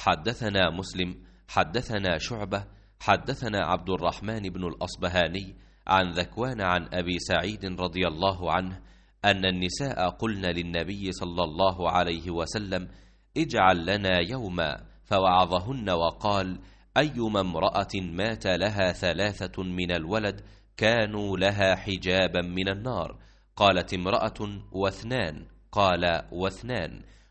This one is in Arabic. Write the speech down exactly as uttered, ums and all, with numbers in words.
حدثنا مسلم حدثنا شعبة حدثنا عبد الرحمن بن الأصبهاني عن ذكوان عن أبي سعيد رضي الله عنه أن النساء قلن للنبي صلى الله عليه وسلم: اجعل لنا يوما، فوعظهن وقال: أيما امرأة مات لها ثلاثة من الولد كانوا لها حجابا من النار. قالت امرأة: واثنان؟ قال: واثنان.